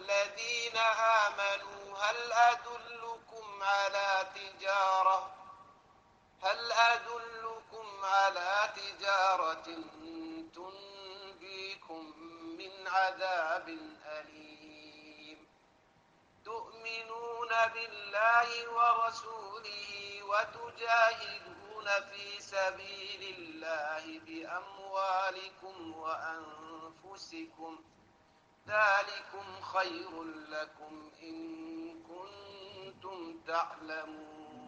الذين آمنوا هل أدلكم على تجارة تنجيكم من عذاب أليم تؤمنون بالله ورسوله وتجاهدون في سبيل الله بأموالكم وأنفسكم ذلكم خير لكم إن كنتم تعلمون